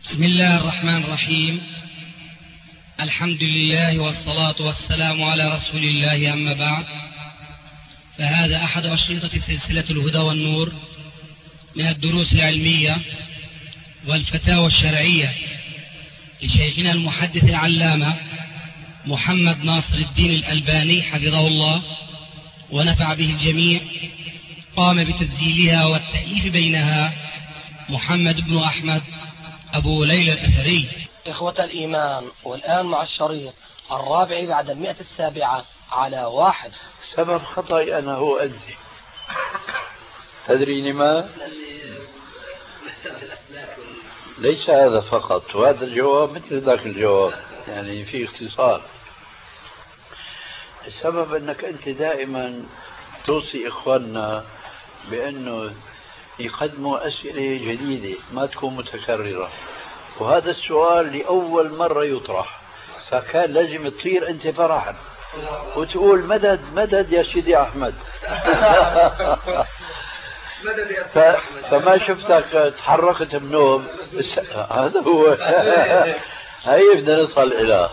بسم الله الرحمن الرحيم. الحمد لله والصلاة والسلام على رسول الله، أما بعد، فهذا أحد أشرطة سلسلة الهدى والنور من الدروس العلمية والفتاوى الشرعية لشيخنا المحدث العلامة محمد ناصر الدين الألباني حفظه الله ونفع به الجميع. قام بتسجيلها والتأليف بينها محمد بن أحمد أبو ليلى الأثري. إخوة الإيمان، والآن مع الشريط الرابع بعد 107 على 1. سبب خطأي أنا هو أنزي. تدري لما؟ ليس هذا فقط، وهذا الجواب مثل ذاك الجواب، يعني في اختصار. السبب أنك أنت دائما توصي إخواننا بأنه يقدموا أسئلة جديدة ما تكون متكررة، وهذا السؤال لأول مرة يطرح، فكان لازم تطير أنت فرحا وتقول مدد مدد يا سيدي أحمد. فما شفتك تحركت بنوم. هذا هو. هاي بدنا نصل إلى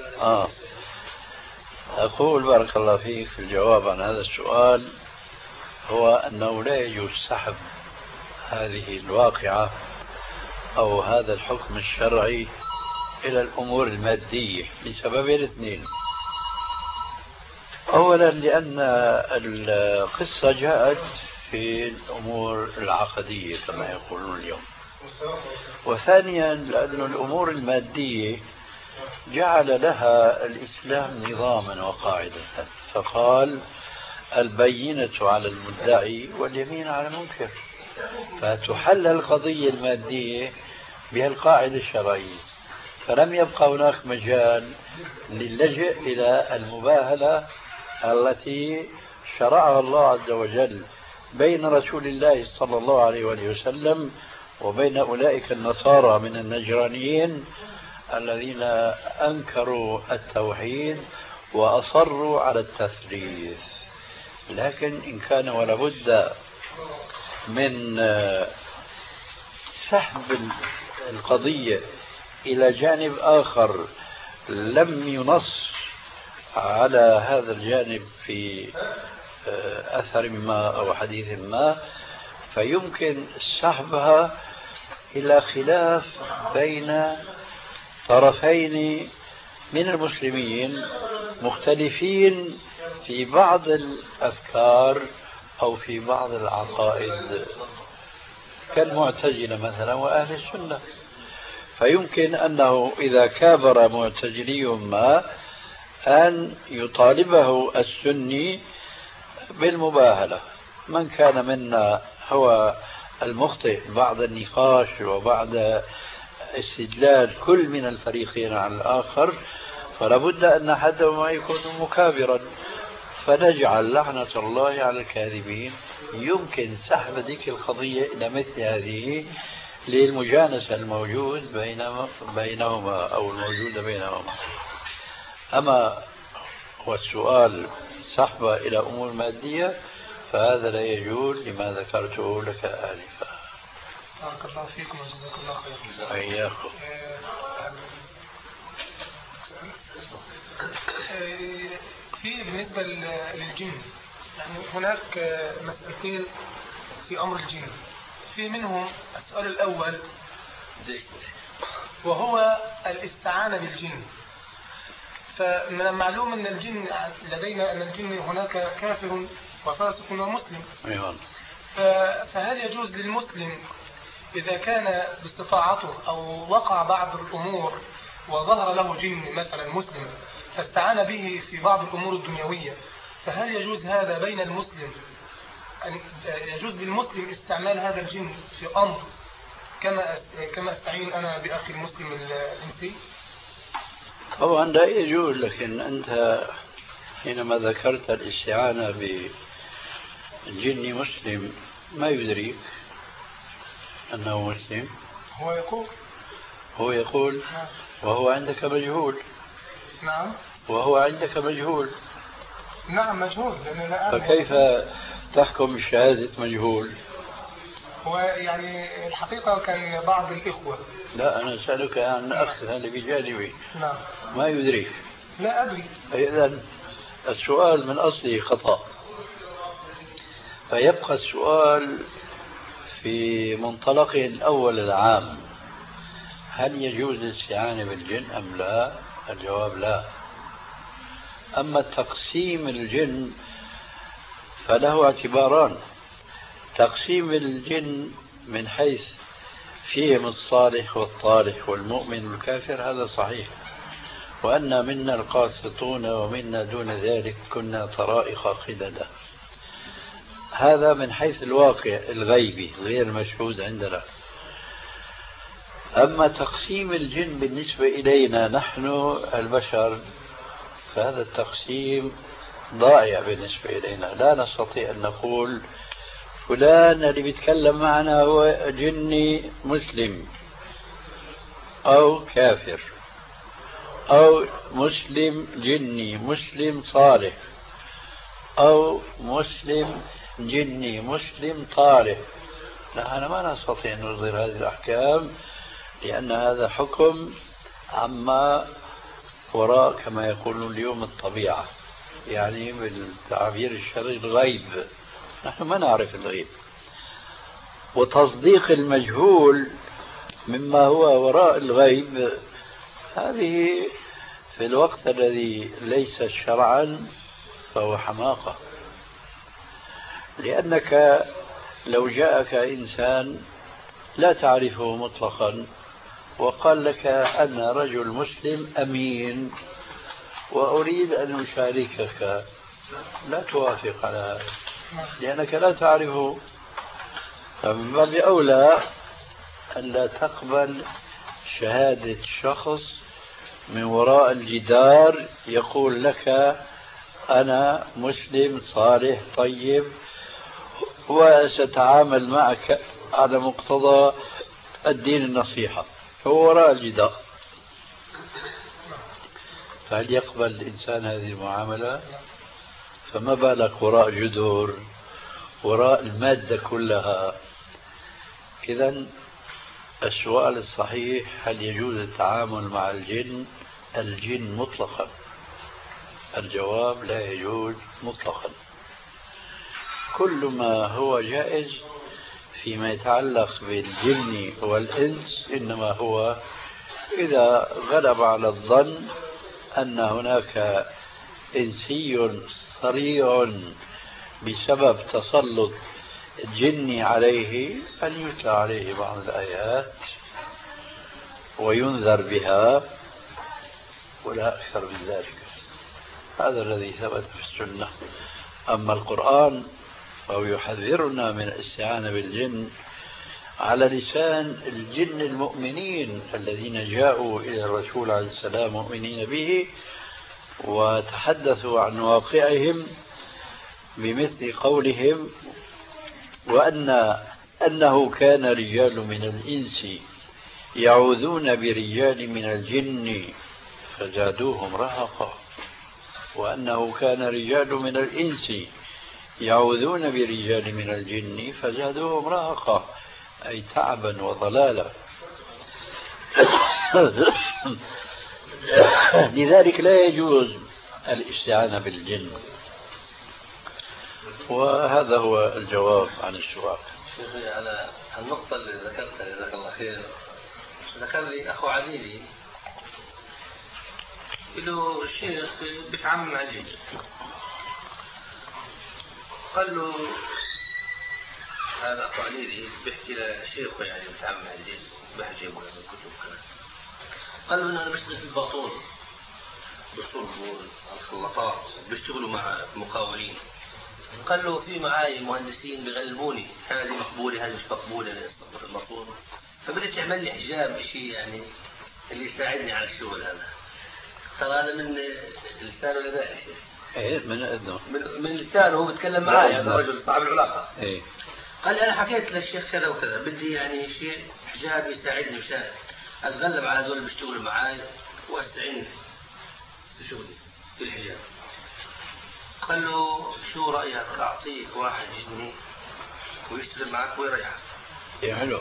أقول بارك الله فيك في الجواب عن هذا السؤال، هو أنه لا يجوز سحب هذه الواقعة أو هذا الحكم الشرعي إلى الأمور المادية لسببين اثنين. أولا لأن القصة جاءت في الأمور العقدية كما يقولون اليوم، وثانيا لأن الأمور المادية جعل لها الإسلام نظاما وقاعدة، فقال البينة على المدعي واليمين على المنكر، فتحل القضية المادية بهالقاعدة الشرعية، فلم يبقى هناك مجال للجئ إلى المباهلة التي شرعها الله عز وجل بين رسول الله صلى الله عليه وسلم وبين أولئك النصارى من النجرانيين الذين أنكروا التوحيد وأصروا على التثليث. لكن إن كان ولا بد من سحب القضية إلى جانب آخر لم ينص على هذا الجانب في أثر ما أو حديث ما، فيمكن سحبها إلى خلاف بين طرفين من المسلمين مختلفين في بعض الأفكار أو في بعض العقائد كالمعتزلة مثلا وأهل السنة، فيمكن أنه إذا كابر معتزلي ما أن يطالبه السني بالمباهلة. من كان منا هو المخطئ بعد النقاش وبعد استدلال كل من الفريقين على الآخر، فلا بد أن أحدهما يكون مكابرا، فنجعل لعنة الله على الكاذبين. يمكن سحب ذيك القضية إلى مثل هذه للمجانسة الموجود بينهما أو الموجودة بينهما. أما والسؤال سحبه إلى أمور مادية فهذا لا يجوز لما ذكرته لك آنفا. بارك الله فيكم وجزاك الله خيرا. إياكم. في بالنسبة للجن، يعني هناك مسألتين في أمر الجن، في منهم السؤال الأول وهو الاستعانة بالجن. فمن المعلوم أن الجن لدينا أن الجن هناك كافر وفاسق ومسلم، فهل يجوز للمسلم إذا كان باستطاعته أو وقع بعض الأمور وظهر له جن مثلا مسلم فاستعان به في بعض الأمور الدنيوية، فهل يجوز هذا بين المسلم، أن يجوز للمسلم استعمال هذا الجن في أمر كما استعين أنا بأخي المسلم الإنسي؟ طبعا لا يجوز، لكن أنت حينما ذكرت الاستعانة بالجن مسلم ما يدريك أنه مسلم. هو يقول وهو عندك مجهول. نعم. وهو عندك مجهول. نعم مجهول. فكيف تحكم بشهادة مجهول؟ ويعني الحقيقة كان بعض الإخوة. لا أنا أسألك عن أخ اللي بجانبي. نعم. ما يدريك. لا أدري. إذن السؤال من أصله خطأ، فيبقى السؤال في منطلقه الأول العام: هل يجوز الاستعانة بالجن أم لا؟ الجواب لا. أما تقسيم الجن فله اعتباران: تقسيم الجن من حيث فيهم الصالح والطالح والمؤمن والكافر هذا صحيح، وأن منا القاسطون ومنا دون ذلك كنا طرائق قددا، هذا من حيث الواقع الغيبي غير مشهود عندنا. أما تقسيم الجن بالنسبة إلينا نحن البشر فهذا التقسيم ضائع بالنسبة إلينا، لا نستطيع أن نقول فلان اللي بيتكلم معنا هو جني مسلم أو كافر، أو مسلم جني مسلم صالح، أو مسلم جني مسلم طالح. نحن ما نستطيع أن نصدر هذه الأحكام، لأن هذا حكم عما وراء كما يقولون اليوم الطبيعة، يعني بالتعبير الشرعي الغيب. نحن ما نعرف الغيب، وتصديق المجهول مما هو وراء الغيب هذه في الوقت الذي ليس شرعا فهو حماقة. لأنك لو جاءك إنسان لا تعرفه مطلقا وقال لك أنا رجل مسلم أمين وأريد أن أشاركك، لا توافق على هذا لأنك لا تعرفه، فمن باب أولى أن لا تقبل شهادة شخص من وراء الجدار يقول لك أنا مسلم صالح طيب وسأتعامل معك على مقتضى الدين النصيحة، هو وراء الجدار. فهل يقبل الإنسان هذه المعاملة؟ فما بالك وراء جدر، وراء المادة كلها. إذن السؤال الصحيح: هل يجوز التعامل مع الجن مطلقا؟ الجواب: لا يجوز مطلقا. كل ما هو جائز فيما يتعلق بالجن والإنس إنما هو إذا غلب على الظن أن هناك إنسي صريع بسبب تسلط الجن عليه أن يتلى عليه بعض الآيات وينذر بها ولا أكثر من ذلك. هذا الذي ثبت في السنة. أما القرآن فهو يحذرنا من الاستعانة بالجن على لسان الجن المؤمنين الذين جاءوا إلى الرسول عليه السلام مؤمنين به وتحدثوا عن واقعهم بمثل قولهم: أنه كان رجال من الإنس يعوذون برجال من الجن فزادوهم رهقا، وأنه كان رجال من الإنس يعوذون برجال من الجن فزادوهم رهقا، أي تعبا وضلالا. لذلك لا يجوز الاستعانة بالجن. وهذا هو الجواب عن السؤال. على النقطة اللي ذكرتها جزاك الله خير، ذكر لي أخو عزيزي له الشيخ بيتعامل مع الجن، قال له هذا أخو عزيزي بيحكي لشيخه يعني بيتعامل مع الجن بحجب ولا من كتب كذا، قال له أنا بشتغل في الباطون بالصلب والخلاطات بيشتغلوا مع مقاولين، قال له في معاي مهندسين بيغلبوني هذه مقبولة هذه مش مقبولة لأصبح الباطون، فبدأت تعمل لي حجاب شيء يعني اللي يساعدني على الشغل هذا. ترى هذا من لسانه لبائع شيء. ايه من لسانه هو بيتكلم معي هذا الرجل صاحب العلاقة. ايه قال لي أنا حكيت للشيخ كذا وكذا بدي يعني شيء حجاب يساعدني مشان أتغلب على هذول اللي بيشتغلوا معاي وأستعين في شغلي في الحجاب. قال له شو رأيك أعطيك واحد جني ويشتغل معك ويريحك؟ يا حلو.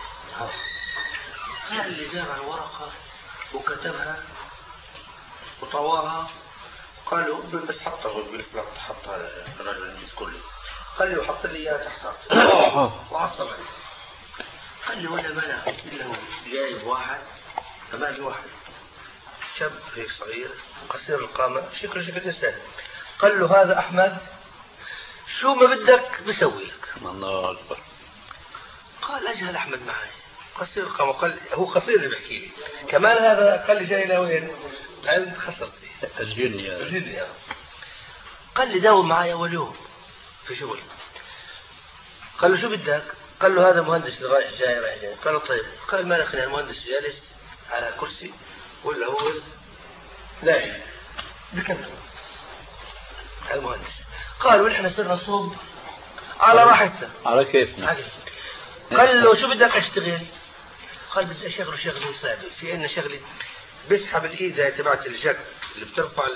هذا اللي جاب على ورقة وكتبها وطواها، قالوا بس حطها، يقول لك لا تحطها الرجل الانجليزي كله، قال لي وحط لي اياها تحتها وعصب علي. قال لي ولا منع الا هو جايب واحد، امامي واحد شاب هيك صغير قصير القامة شكله شكل انسان، قال له هذا احمد شو ما بدك بسوي لك. الله اكبر. قال اجهل احمد معي قصير القامة، قال هو قصير اللي بيحكي لي كمان، هذا قال لي جاي لوين؟ عند خسرتي الجني. قال لي داوم معي اول يوم في شغل. قال له شو بدك؟ قال له هذا مهندس رايح جاي. قال له طيب. قال ما نخلي المهندس جالس على كرسي ولا هو نايم بكمل المهندس. قال ونحن صرنا نصب على راحتنا على كيفنا. قال له شو بدك اشتغل؟ قال بدي اشغله شغله صعب، في عندنا شغله بسحب الايد زي تبعت الجك اللي بترفع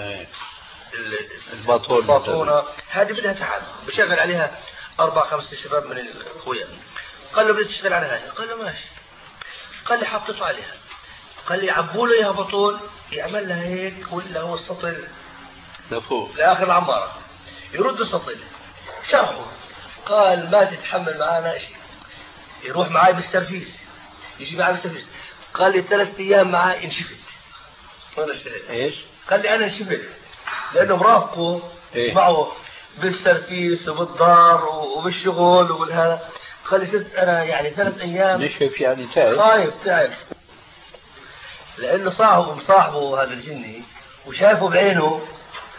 الباطونه، هذه بدها تعب، بشغل عليها 4-5 شباب من القوياء. قال له بدي تشتغل على هذه. قال له ماشي. قال لي حطيته عليها. قال لي عبوا له اياها بطول يعمل لها هيك ولا هو السطل لفوق لاخر العماره يرد السطل شرحه. قال ما تتحمل معانا شيء، يروح معي بالسرفيس، يجي معي بالسرفيس. قال لي 3 أيام معي انشفت. وانا اشتغل ايش؟ قال لي انا انشفت لانه مرافقه إيه؟ معه بالسرفيس وبالدار وبالشغل وبالهذا. قال لي صرت انا يعني 3 أيام نشف يعني تعب، خايف تعب، لانه صاحبه هذا الجني وشايفه بعينه.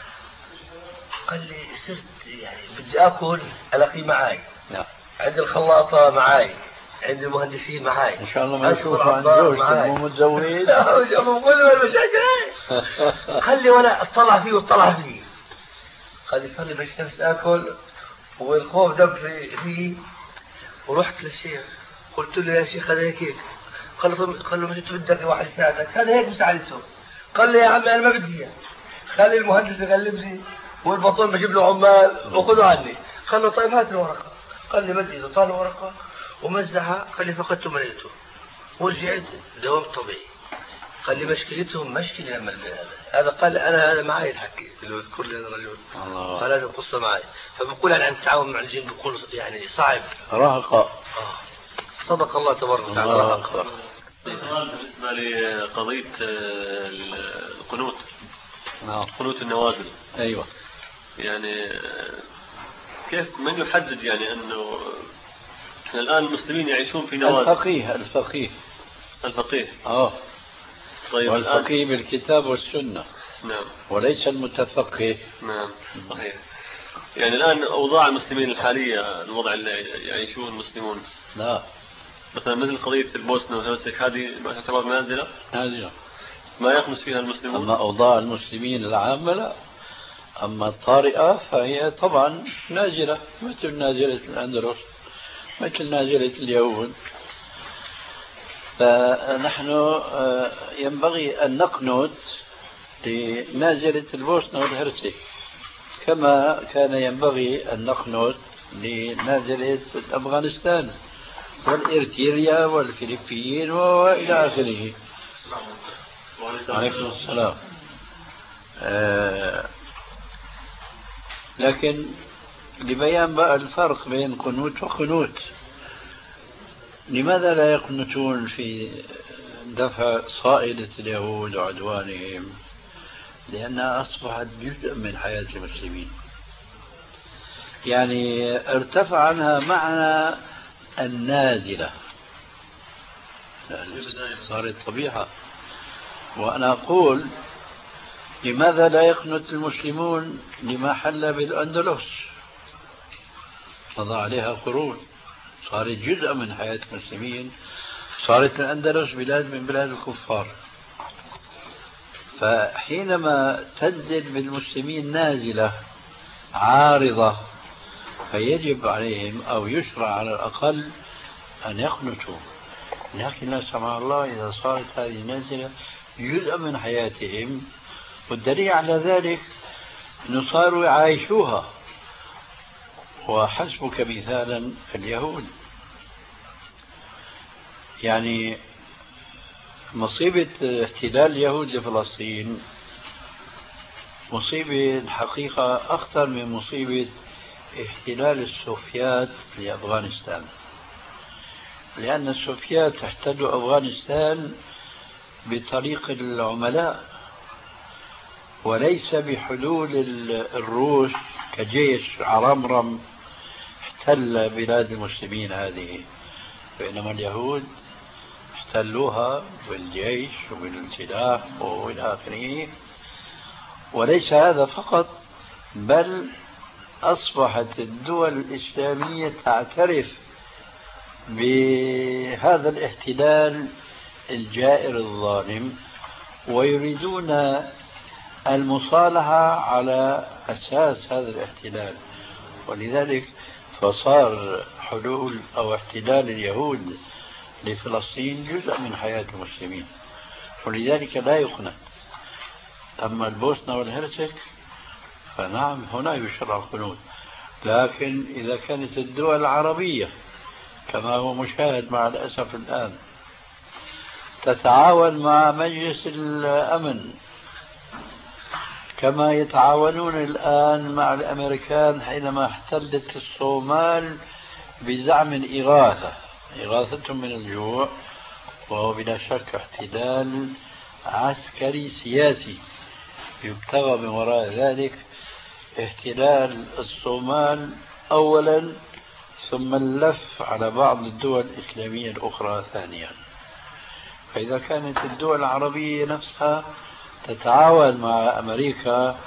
قال لي صرت يعني بدي اكل الاقيه معي. نعم. عند الخلاطه معي، عند المهندسين معي، ان شاء الله ما يشوفوا عن زوجته مو متزوج. لا شوفوا كل المشاكل. قال لي وانا اطلع فيه. قال لي صار لي بس نفس اكل والخوف دب فيه. ورحت للشيخ قلت له يا شيخ هذا هيك. قال له مش انت بدك واحد يساعدك؟ هذا هيك مساعدته. قال لي يا عمي انا ما بدي اياه، خلي المهندس يغلبني والبطول بجيب له عمال وخذوا عني. قال له طيب هات الورقه. قال لي بدي له. طال ورقه ومزعها. قال لي فقدته مليته ورجعت دوام طبيعي. قال لي مشكلتهم مشكله لما هذا قال انا هذا معي الحكي اللي اذكر لي هذا الرجل. قال هذه القصه معي. فبقول عن التعاون مع الجن بيكون يعني صعب رهقه. صدق الله تبارك وتعالى. بالنسبه لقضيه القنوت، قنوت النوازل. ايوه. يعني كيف من يحدد يعني انه الان المسلمين يعيشون في نوازل؟ الفقيه. طيب والفقيه بالكتاب والسنه. نعم. وليس المتفقه. نعم صحيح. يعني الان اوضاع المسلمين الحاليه، الوضع اللي يعيشون المسلمون، لا مثلا مثل قضيه البوسنه والهرسك، هذه تعتبر نازله ما يخمس فيها المسلمون. اما اوضاع المسلمين العامه لا، اما الطارئه فهي طبعا نازله، مثل نازله الاندلس، مثل نازله اليهود. فنحن ينبغي أن نقنت لنازلة البوسنة والهرسك كما كان ينبغي أن نقنت لنازلة أفغانستان والإرتريا والفلبين وإلى آخره. عليكم السلام. لكن لبيان بقى الفرق بين قنوت وقنوت، لماذا لا يقنتون في دفع صائلة اليهود وعدوانهم؟ لأنها أصبحت جزء من حياة المسلمين، يعني ارتفع عنها معنى النازلة، صارت طبيعة. وأنا أقول لماذا لا يقنت المسلمون لما حل بالأندلس؟ مضى عليها قرون، صارت جزء من حياة المسلمين، صارت الأندلس بلاد من بلاد الكفار. فحينما تنزل بالمسلمين نازلة عارضة فيجب عليهم أو يشرع على الأقل أن يقنتوا. لكن لا سمح الله إذا صارت هذه النازلة جزء من حياتهم، والدليل على ذلك أنه صاروا يعايشوها. وحسبك مثالا اليهود، يعني مصيبة احتلال اليهود لفلسطين مصيبة الحقيقة أخطر من مصيبة احتلال السوفيات لأفغانستان، لأن السوفيات احتلوا أفغانستان بطريق العملاء وليس بحلول الروس كجيش عرمرم احتل بلاد المسلمين هذه، بينما اليهود احتلوها بالجيش وبالسلاح وإلى آخره. وليس هذا فقط، بل أصبحت الدول الإسلامية تعترف بهذا الاحتلال الجائر الظالم ويريدون المصالحة على أساس هذا الاحتلال. ولذلك فصار حلول أو احتلال اليهود لفلسطين جزء من حياة المسلمين، ولذلك لا يقنط. أما البوسنة والهرسك فنعم هنا يشرع القنوت، لكن إذا كانت الدول العربية كما هو مشاهد مع الأسف الآن تتعاون مع مجلس الأمن كما يتعاونون الآن مع الأمريكان حينما احتلت الصومال بزعم الإغاثة، إغاثتهم من الجوع، وهو بلا شك احتلال عسكري سياسي يبتغى من وراء ذلك احتلال الصومال أولا ثم اللف على بعض الدول الإسلامية الأخرى ثانيا. فإذا كانت الدول العربية نفسها تتعاون مع أمريكا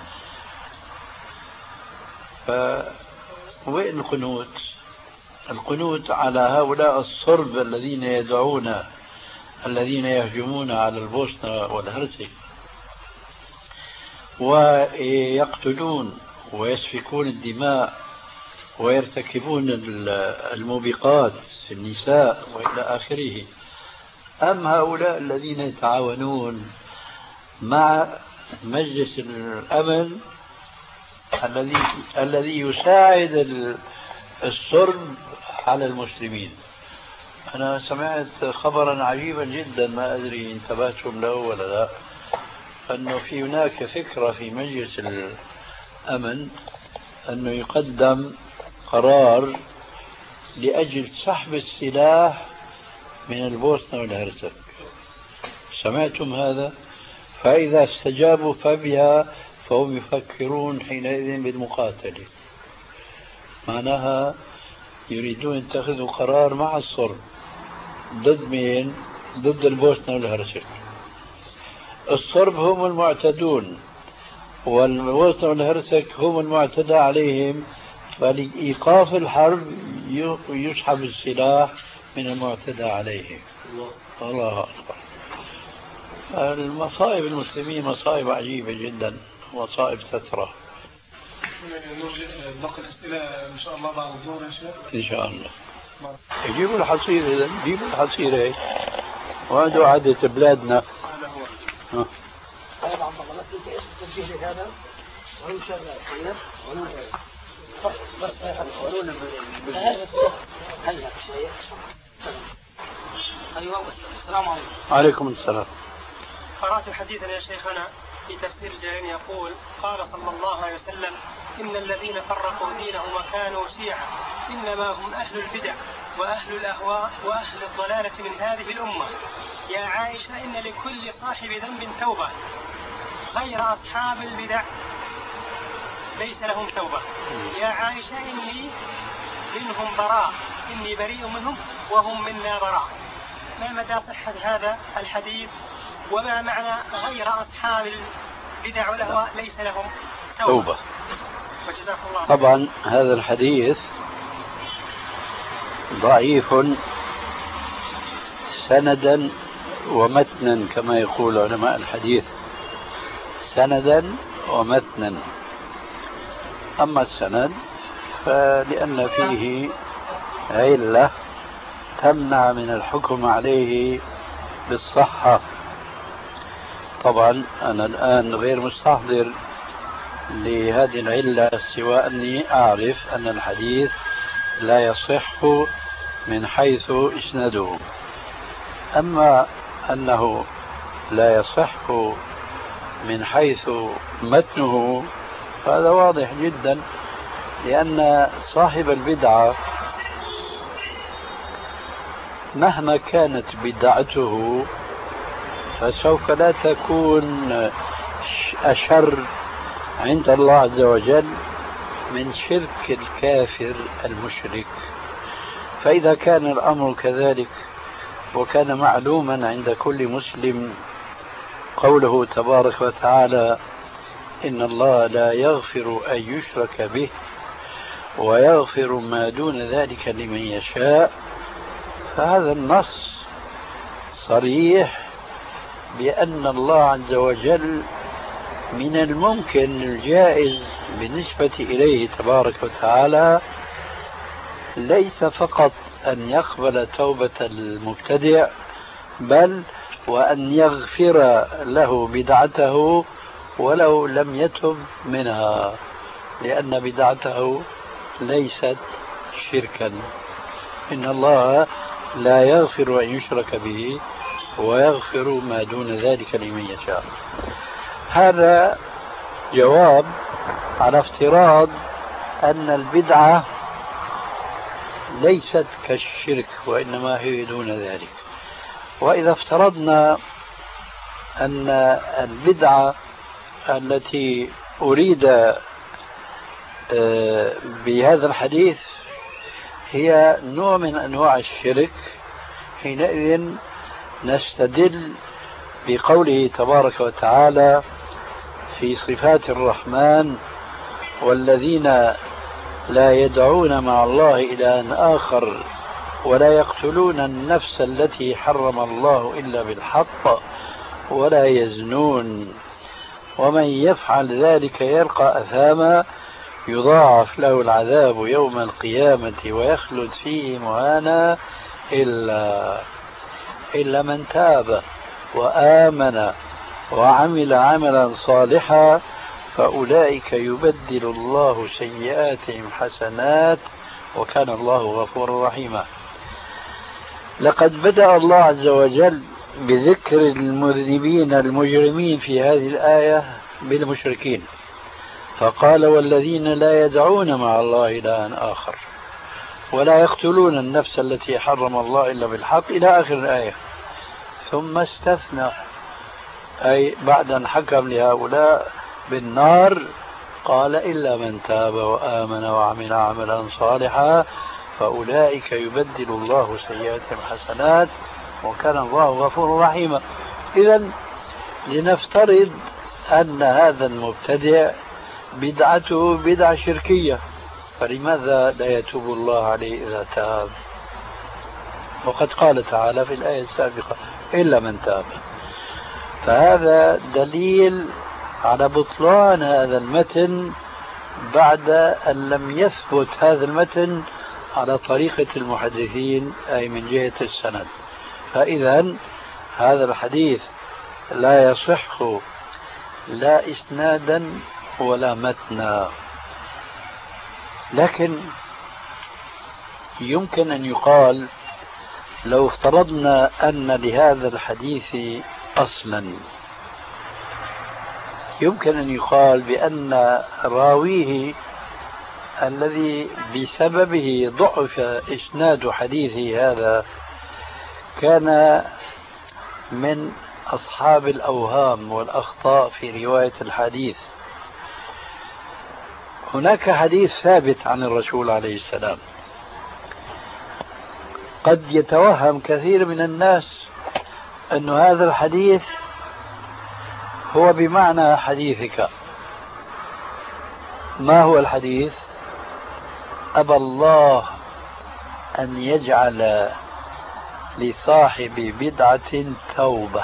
فوين القنوت؟ القنوت على هؤلاء الصرب الذين يدعون الذين يهجمون على البوسنة والهرسك ويقتلون ويسفكون الدماء ويرتكبون الموبقات في النساء وإلى آخره. أم هؤلاء الذين يتعاونون مع مجلس الأمن الذي يساعد الصرب على المسلمين. أنا سمعت خبرا عجيبا جدا، ما أدري انتبهتم له ولا لا، أنه في هناك فكرة في مجلس الأمن أنه يقدم قرار لأجل سحب السلاح من البوسنة والهرسك. سمعتم هذا؟ فإذا استجابوا فبها فهم يفكرون حينئذ بالمقاتلة. معناها يريدون يتخذوا قرار مع الصرب ضد مين؟ ضد البوسنة والهرسك. الصرب هم المعتدون والبوسنة والهرسك هم المعتدى عليهم، فلإيقاف الحرب يسحب السلاح من المعتدى عليهم. الله أكبر. المصائب المسلمين مصائب عجيبة جدا، مصائب تترى. نقل أسئلة إن شاء الله بعد الظهر يا شيخ. إن شاء الله. يجيبوا الحصيرة، إذا يجيبوا الحصيرة وهذا عادة بلادنا. هذا عم بغلط لك ايش التوجيه هذا؟ وين شغال؟ طيب؟ وين بس قولوا هلا شيخ. ايوه السلام عليكم. وعليكم السلام. قرأت حديثا يا شيخنا في تفسير جليل يقول قال صلى الله عليه وسلم إن الذين فرقوا دينهم وكانوا شيعا إنما هم أهل البدع وأهل الأهواء وأهل الضلالة من هذه الأمة. يا عائشة إن لكل صاحب ذنب توبة غير أصحاب البدع ليس لهم توبة. يا عائشة إني منهم براء، إني بريء منهم وهم منا براء. ما مدى صحة هذا الحديث وما معنى غير أصحاب البدع والأهواء ليس لهم توبة؟ طبعا هذا الحديث ضعيف سندا ومتنا كما يقول علماء الحديث، سندا ومتنا. أما السند فلأن فيه علة تمنع من الحكم عليه بالصحة. طبعا أنا الآن غير مستحضر لهذه العلة سوى أني أعرف أن الحديث لا يصح من حيث إسناده، أما أنه لا يصح من حيث متنه فهذا واضح جدا، لأن صاحب البدعة مهما كانت بدعته فسوف لا تكون أشر عند الله عز وجل من شرك الكافر المشرك. فإذا كان الأمر كذلك وكان معلوما عند كل مسلم قوله تبارك وتعالى إن الله لا يغفر أن يشرك به ويغفر ما دون ذلك لمن يشاء، فهذا النص صريح بأن الله عز وجل من الممكن الجائز بالنسبة إليه تبارك وتعالى ليس فقط أن يقبل توبة المبتدع، بل وأن يغفر له بدعته ولو لم يتب منها، لأن بدعته ليست شركا. إن الله لا يغفر أن يشرك به ويغفر ما دون ذلك لمن يشاء. هذا جواب على افتراض أن البدعة ليست كالشرك وإنما هي دون ذلك. وإذا افترضنا أن البدعة التي أريد بهذا الحديث هي نوع من أنواع الشرك، حينئذ نستدل بقوله تبارك وتعالى في صفات الرحمن والذين لا يدعون مع الله إلها آخر ولا يقتلون النفس التي حرم الله إلا بالحق ولا يزنون ومن يفعل ذلك يلقى أثاما يضاعف له العذاب يوم القيامة ويخلد فيه مهانا إلا من تاب وآمن وعمل عملا صالحا فأولئك يبدل الله سيئاتهم حسنات وكان الله غفورا رحيما. لقد بدأ الله عز وجل بذكر المذنبين المجرمين في هذه الآية بالمشركين، فقال والذين لا يدعون مع الله إلها آخر ولا يقتلون النفس التي حرم الله إلا بالحق إلى آخر الآية، ثم استثنى أي بعد أن حكم لهؤلاء بالنار قال إلا من تاب وآمن وعمل عملا صالحا فأولئك يبدل الله سيئاتهم حسنات وكان الله غفورا رحيما. إذن لنفترض أن هذا المبتدع بدعته بدعة شركية، فلماذا لا يتوب الله عليه إذا تاب؟ وقد قال تعالى في الآية السابقة إلا من تاب. فهذا دليل على بطلان هذا المتن بعد أن لم يثبت هذا المتن على طريقة المحدثين أي من جهة السند. فإذا هذا الحديث لا يصح لا إسنادا ولا متنا، لكن يمكن أن يقال لو افترضنا أن لهذا الحديث أصلا، يمكن أن يقال بأن راويه الذي بسببه ضعف إسناد حديثه هذا كان من أصحاب الأوهام والأخطاء في رواية الحديث. هناك حديث ثابت عن الرسول عليه السلام قد يتوهم كثير من الناس أن هذا الحديث هو بمعنى حديثك. ما هو الحديث؟ أبى الله أن يجعل لصاحب بدعة توبة.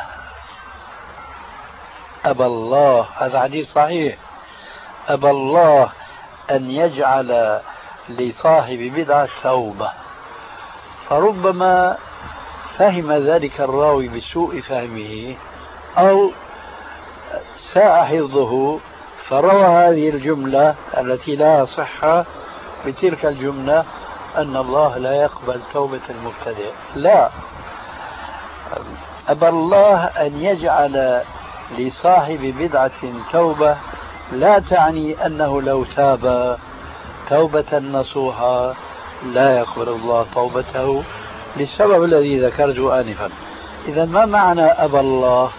أبى الله، هذا حديث صحيح، أبى الله أن يجعل لصاحب بدعة توبة. فربما فهم ذلك الراوي بسوء فهمه أو ساء حفظه فروى هذه الجملة التي لا صحة بتلك الجملة أن الله لا يقبل توبة المبتدع. لا، أبى الله أن يجعل لصاحب بدعة توبة لا تعني أنه لو تاب توبة نصوحة لا يقبل الله توبته للسبب الذي ذكرته آنفا. إذا ما معنى أبى الله؟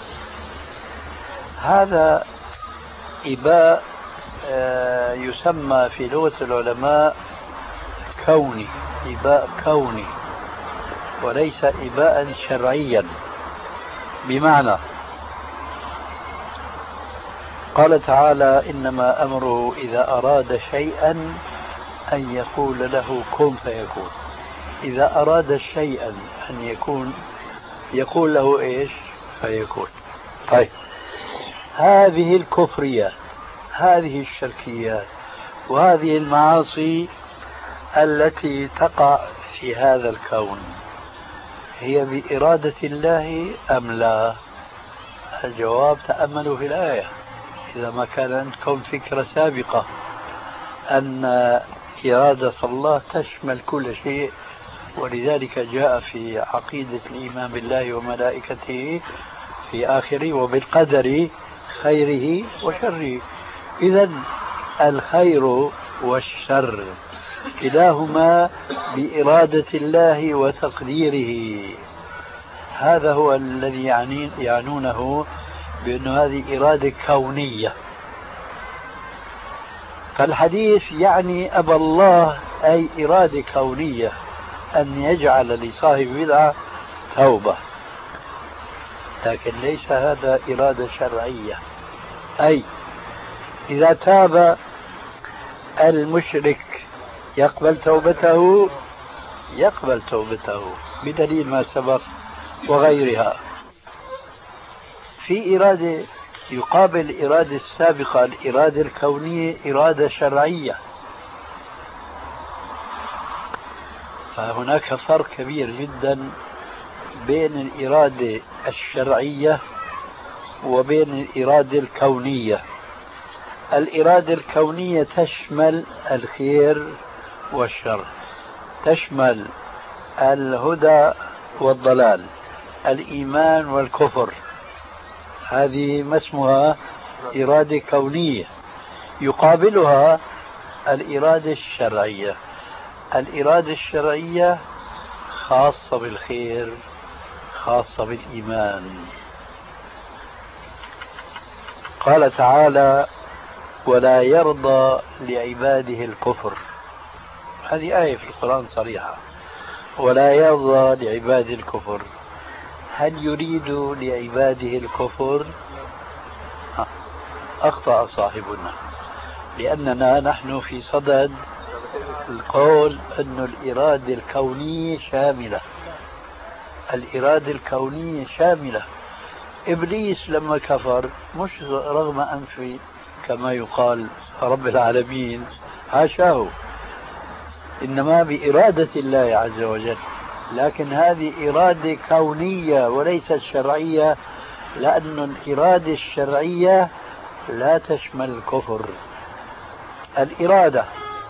هذا إباء يسمى في لغة العلماء كوني، إباء كوني وليس إباء شرعيا. بمعنى قال تعالى إنما أمره إذا أراد شيئا أن يقول له كن فيكون. إذا أراد شيئا أن يكون يقول له إيش؟ فيكون. طيب هذه الكفريات، هذه الشركيات، وهذه المعاصي التي تقع في هذا الكون هي بإرادة الله أم لا؟ الجواب تأملوا في الآية. إذا ما كان عندكم فكرة سابقة أن إرادة الله تشمل كل شيء، ولذلك جاء في عقيدة الإيمان بالله وملائكته في آخره وبالقدر خيره وشره. إذا الخير والشر كلاهما بإرادة الله وتقديره. هذا هو الذي يعنونه بأن هذه إرادة كونية. فالحديث يعني أبى الله أي إرادة كونية أن يجعل لصاحب بدعة توبة، لكن ليس هذا إرادة شرعية. أي إذا تاب المشرك يقبل توبته، يقبل توبته بدليل ما سبق وغيرها. في إرادة يقابل الإرادة السابقة، الإرادة الكونية، إرادة شرعية. فهناك فرق كبير جدا بين الإرادة الشرعية وبين الإرادة الكونية. الإرادة الكونية تشمل الخير والشر، تشمل الهدى والضلال، الإيمان والكفر. هذه ما اسمها إرادة كونية. يقابلها الإرادة الشرعية. الإرادة الشرعية خاصة بالخير، خاصة بالإيمان. قال تعالى ولا يرضى لعباده الكفر. هذه آية في القرآن صريحة، ولا يرضى لعباده الكفر. هل يريد لعباده الكفر؟ أخطأ صاحبنا، لأننا نحن في صدد القول أن الإرادة الكونية شاملة. الإرادة الكونية شاملة. إبليس لما كفر مش رغم أنفه كما يقال رب العالمين، حاشاه، إنما بإرادة الله عز وجل. لكن هذه إرادة كونية وليست شرعية، لأن الإرادة الشرعية لا تشمل الكفر. الإرادة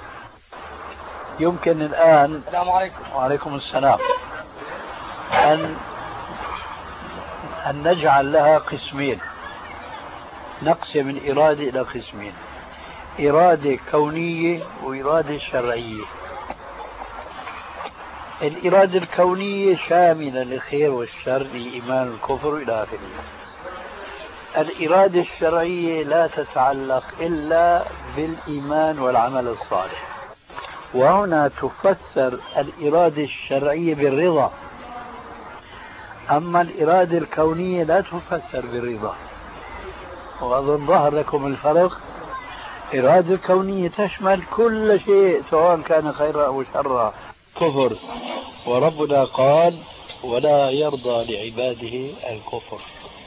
يمكن الآن السلام عليكم. وعليكم السلام أن نجعل لها قسمين، نقسم الإرادة إلى قسمين: إرادة كونية وإرادة شرعية. الإرادة الكونية شاملة للخير والشر، الإيمان والكفر إلى آخره. الإرادة الشرعية لا تتعلق إلا بالإيمان والعمل الصالح. وهنا تفسر الإرادة الشرعية بالرضا، أما الإرادة الكونية لا تفسر بالرضا. وأظن ظهر لكم الفرق. الإرادة الكونية تشمل كل شيء سواء كان خيرا أو شرا، كفر. وربنا قال ولا يرضى لعباده الكفر.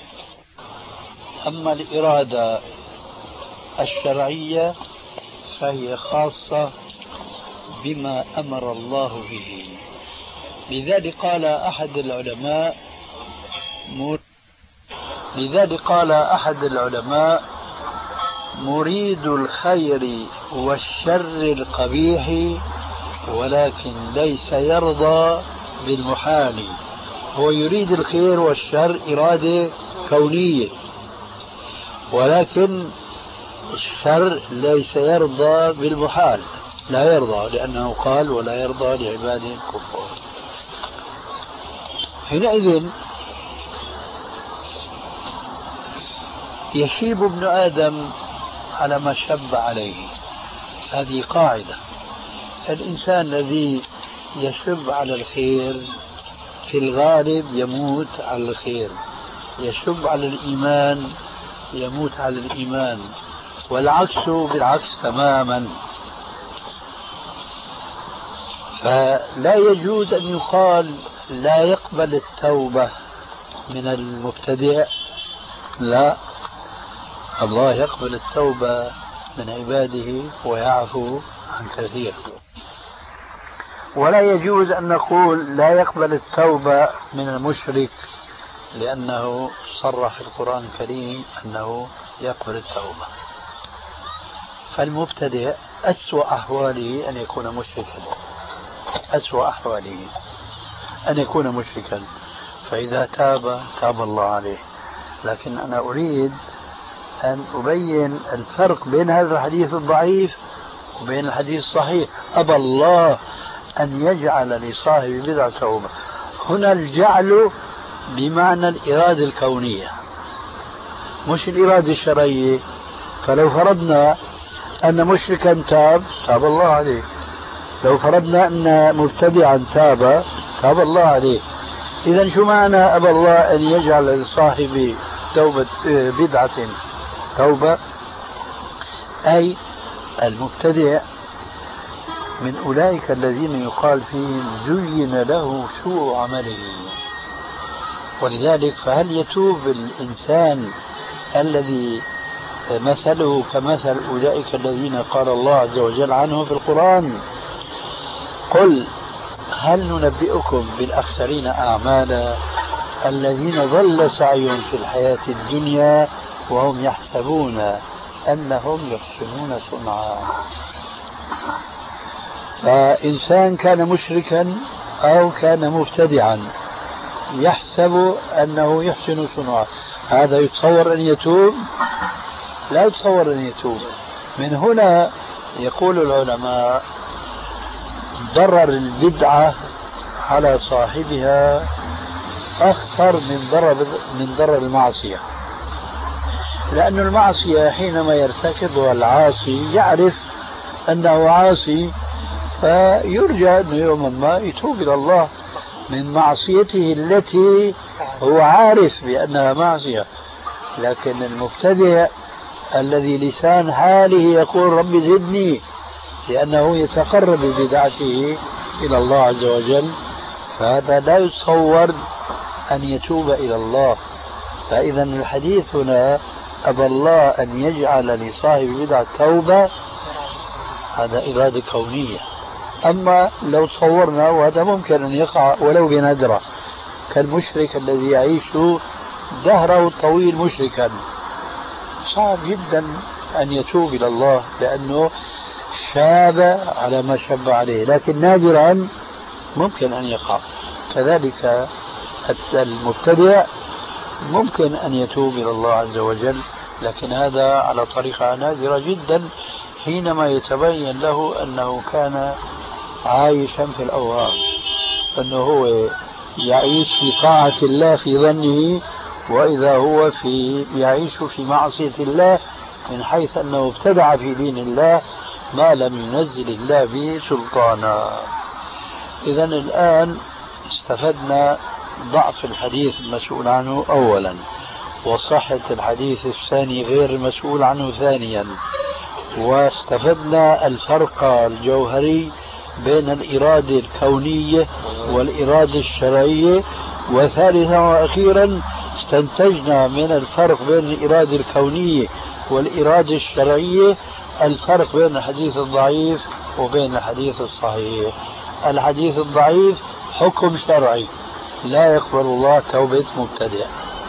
أما الإرادة الشرعية فهي خاصة بما أمر الله به. لذلك قال أحد العلماء مريد الخير والشر القبيح ولكن ليس يرضى بالمحال هو يريد الخير والشر إرادة كونية، ولكن الشر ليس يرضى بالمحال، لا يرضى، لأنه قال ولا يرضى لعباده الكفار. حينئذ يشيب ابن آدم على ما شب عليه. هذه قاعدة، الإنسان الذي يشب على الخير في الغالب يموت على الخير، يشب على الإيمان يموت على الإيمان، والعكس بالعكس تماما. فلا يجوز أن يقال لا يقبل التوبة من المبتدع، لا، الله يقبل التوبة من عباده ويعفو عن كثير. ولا يجوز أن نقول لا يقبل التوبة من المشرك، لأنه صرح في القرآن الكريم أنه يقبل التوبة. فالمبتدع أسوأ أحواله أن يكون مشركا، أسوأ أحواله أن يكون مشركا، فإذا تاب تاب الله عليه. لكن أنا أريد أن أبين الفرق بين هذا الحديث الضعيف وبين الحديث الصحيح. أبى الله أن يجعل لصاحب بدعة توبة، هنا الجعل بمعنى الإرادة الكونية مش الإرادة الشرعية. فلو فرضنا أن مشركا تاب تاب الله عليه، لو فرضنا أن مبتدعا تاب تاب الله عليه. إذا شو معنى أبى الله أن يجعل لصاحب توبة بدعة توبة؟ أي المبتدع من أولئك الذين يقال فيهم زين له سوء عمله. ولذلك فهل يتوب الإنسان الذي مثله كمثل أولئك الذين قال الله عز وجل عنه في القرآن: قل هل ننبئكم بالأخسرين أعمالا الذين ضل سعيهم في الحياة الدنيا وهم يحسبون أنهم يحسنون صنعا. فإنسان كان مشركا أو كان مبتدعا يحسب أنه يحسن صنعا، هذا يتصور أن يتوب؟ لا يتصور أن يتوب. من هنا يقول العلماء ضرر البدعة على صاحبها أخطر من ضرر المعصية، لأن المعصية حينما يرتكبها العاصي يعرف أنه عاصي، فيرجى أنه يوما ما يتوب إلى الله من معصيته التي هو عارف بأنها معصية. لكن المبتدع الذي لسان حاله يقول رب زدني، لأنه يتقرب ببدعته إلى الله عز وجل، فهذا لا يتصور أن يتوب إلى الله. فإذا الحديث هنا أبى الله أن يجعل لصاحب بدعة توبة، هذا إرادة كونية. أما لو تصورنا، وهذا ممكن أن يقع ولو بندرة، كالمشرك الذي يعيش دهره الطويل مشركا، صعب جدا أن يتوب إلى الله لأنه شاب على ما شب عليه، لكن نادرا ممكن أن يقع. كذلك المبتدع ممكن أن يتوب إلى الله عز وجل، لكن هذا على طريقة نادرة جدا حينما يتبين له أنه كان عايشا في الأوهام، أنه هو يعيش في طاعة الله في ظنه، وإذا هو يعيش في معصية الله من حيث أنه ابتدع في دين الله ما لم ينزل الله به سلطانا. إذا الآن استفدنا ضعف الحديث المسؤول عنه أولا، وصحة الحديث الثاني غير المسؤول عنه ثانيا، واستفدنا الفرق الجوهري بين الإرادة الكونية والإرادة الشرعية، وثالثا وأخيرا استنتجنا من الفرق بين الإرادة الكونية والإرادة الشرعية الفرق بين الحديث الضعيف وبين الحديث الصحيح. الحديث الضعيف حكم شرعي، لا يقبل الله توبة مبتدع،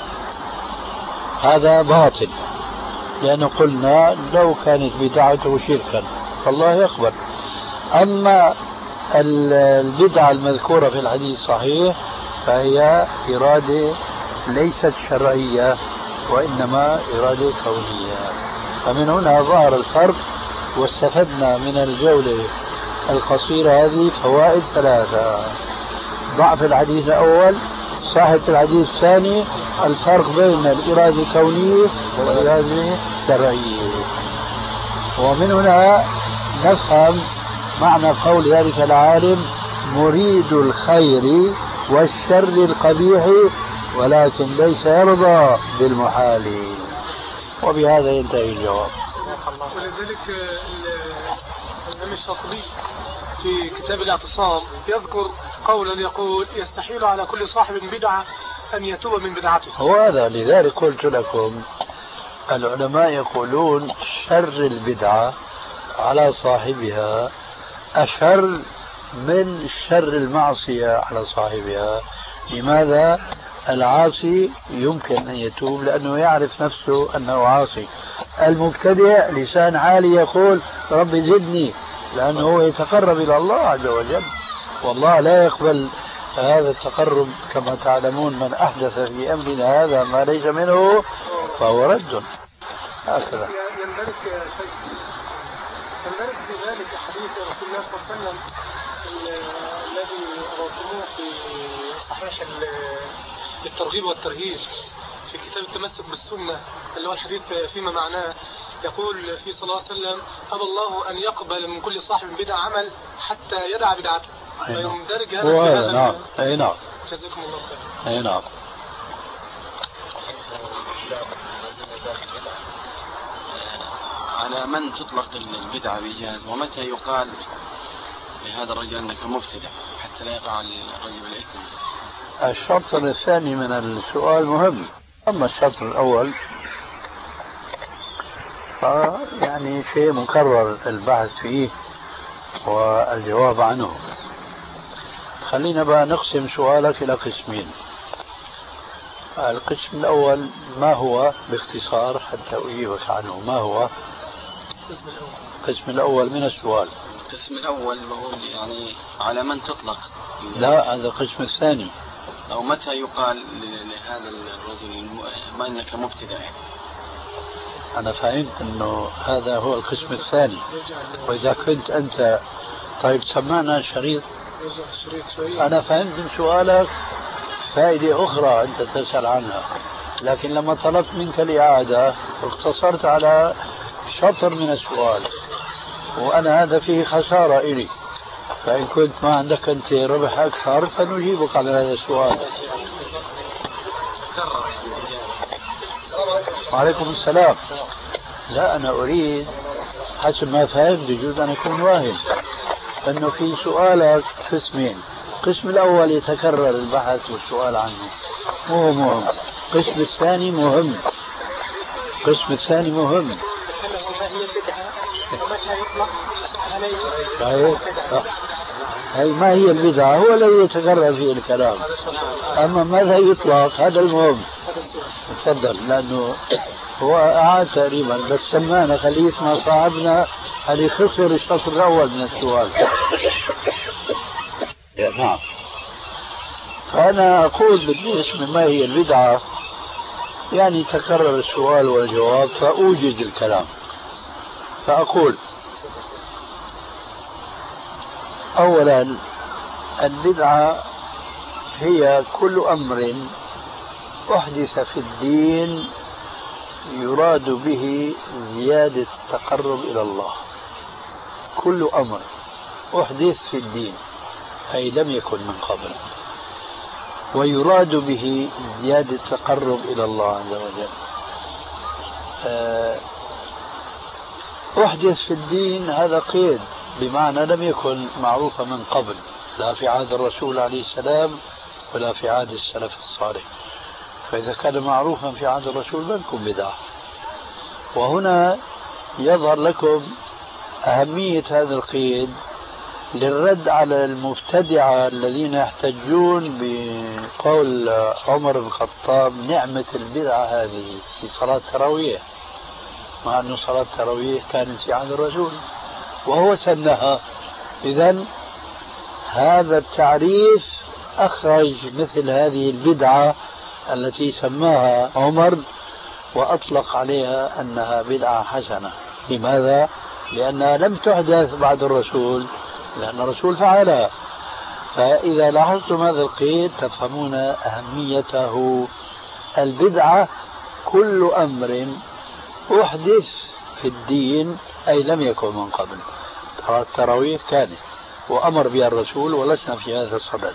هذا باطل، لأنه قلنا لو كانت بدعته شركا فالله يقبل. أما البدعة المذكورة في الحديث الصحيح فهي إرادة ليست شرعية وإنما إرادة كونية. فمن هنا ظهر الفرق، واستفدنا من الجولة القصيرة هذه فوائد ثلاثة: ضعف الحديث الأول، صحة الحديث الثاني، الفرق بين الإرادة الكونية والإرادة الشرعية. ومن هنا نفهم معنى قول ذلك العالم: مريد الخير والشر القبيح ولكن ليس يرضى بالمحال. وبهذا ينتهي الجواب. ولذلك الإمام الشاطبي في كتاب الاعتصام يذكر قولا يقول: يستحيل على كل صاحب بدعة أن يتوب من بدعته. وهذا لذلك قلت لكم العلماء يقولون شر البدعة على صاحبها أشر من شر المعصية على صاحبها. لماذا؟ العاصي يمكن أن يتوب لأنه يعرف نفسه أنه عاصي. المبتدع لسان عالي يقول: ربي زدني، لأنه هو يتقرب إلى الله عز وجل، والله لا يقبل هذا التقرب. كما تعلمون: من أحدث في أمرنا هذا ما ليس منه فهو رد. هكذا يندرج في ذلك حديث رسول الله صلى الله عليه وسلم الذي رواه في صحيح الترغيب والترهيب في كتاب التمسك بالسنة، اللي هو الحديث فيما معناه. يقول فيه صلى الله عليه وسلم: أبى الله أن يقبل من كل صاحب بدعة عمل حتى يدع بدعته. فيندرج هذا في هذا. نعم. أي نعم. جزاكم الله خير. أي نعم. على من تطلق البدعة بإجازة، ومتى يقال لهذا الرجل أنك مبتدع حتى لا يقع الرجل بالإثم؟ الشرط الثاني من السؤال مهم. أما الشرط الأول يعني شيء مكرر البحث فيه والجواب عنه. خلينا بقى نقسم سؤالك إلى قسمين. القسم الأول ما هو باختصار حتى أجيبك عنه؟ ما هو القسم الأول من السؤال؟ القسم الأول بقول يعني على من تطلق. لا، هذا القسم الثاني. أو متى يقال لهذا الرجل ما أنك مبتدع؟ أنا فهمت أنه هذا هو القسم الثاني. وإذا كنت أنت طيب سمعنا الشريط. أنا فهمت من سؤالك فائدة أخرى أنت تسأل عنها، لكن لما طلبت منك الإعادة اقتصرت على شطر من السؤال، وأنا هذا فيه خسارة إلي. فإن كنت ما عندك أنت ربح أكثر فنجيبك على هذا السؤال. وعليكم السلام. لا، أنا أريد حسب ما فهمت، يجوز أن يكون واهم، أنه في سؤالك قسمين. القسم الأول يتكرر البحث والسؤال عنه، مو مهم. القسم الثاني مهم. القسم الثاني مهم. هي ما هي البدعة هو الذي يتكرر فيه الكلام، أما ماذا يطلق هذا المهم. تفضل، لأنه هو أعاد تقريبا بس سمعنا، خليه يسمع صاحبنا اللي خسر الشطر الأول من السؤال. نعم. فأنا أقول بالنسبة ما هي البدعة يعني تكرر السؤال والجواب فأوجد الكلام. فأقول أولا البدعة هي كل أمر أحدث في الدين يراد به زيادة التقرب إلى الله. كل أمر أحدث في الدين أي لم يكن من قبل ويراد به زيادة التقرب إلى الله عز وجل. أحدث في الدين هذا قيد، بمعنى لم يكن معروفا من قبل، لا في عهد الرسول عليه السلام ولا في عهد السلف الصالح. فإذا كان معروفا في عهد الرسول ما يكون بدعة. وهنا يظهر لكم أهمية هذا القيد للرد على المبتدعة الذين يحتجون بقول عمر بن الخطاب: نعمة البدعة هذه في صلاة التراويح، مع أن صلاة التراويح كانت في عهد الرسول وهو سنها. إذن هذا التعريف أخرج مثل هذه البدعة التي سماها عمر وأطلق عليها أنها بدعة حسنة. لماذا؟ لأنها لم تحدث بعد الرسول، لأن الرسول فعلها. فإذا لاحظتم هذا القيد تفهمون أهميته. البدعة كل أمر أحدث في الدين أي لم يكن من قبل. التراويح كانت وأمر بها الرسول ولسنا في هذا الصدد.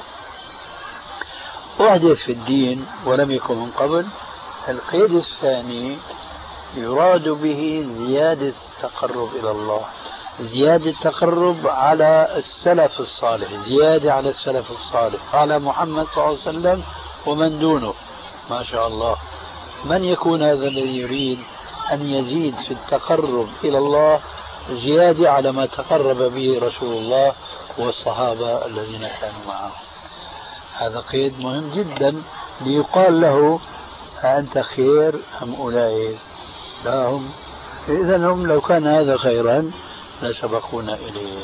أحدث في الدين ولم يكن من قبل. القيد الثاني يراد به زيادة التقرب إلى الله، زيادة التقرب على السلف الصالح، زيادة على السلف الصالح، على محمد صلى الله عليه وسلم ومن دونه. ما شاء الله. من يكون هذا الذي يريد أن يزيد في التقرب إلى الله زيادة على ما تقرب به رسول الله والصحابة الذين كانوا معه؟ هذا قيد مهم جدا ليقال له أنت خير أم أولئك؟ لا هم. إذا هم لو كان هذا خيرا لسبقونا إليه.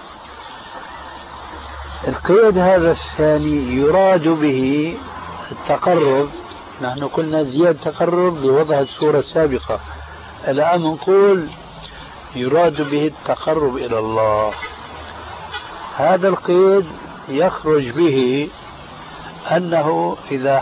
القيد هذا الثاني يراد به التقرب. نحن قلنا زيادة تقرب لوضع الصورة السابقة، الآن نقول يراد به التقرب إلى الله. هذا القيد يخرج به أنه إذا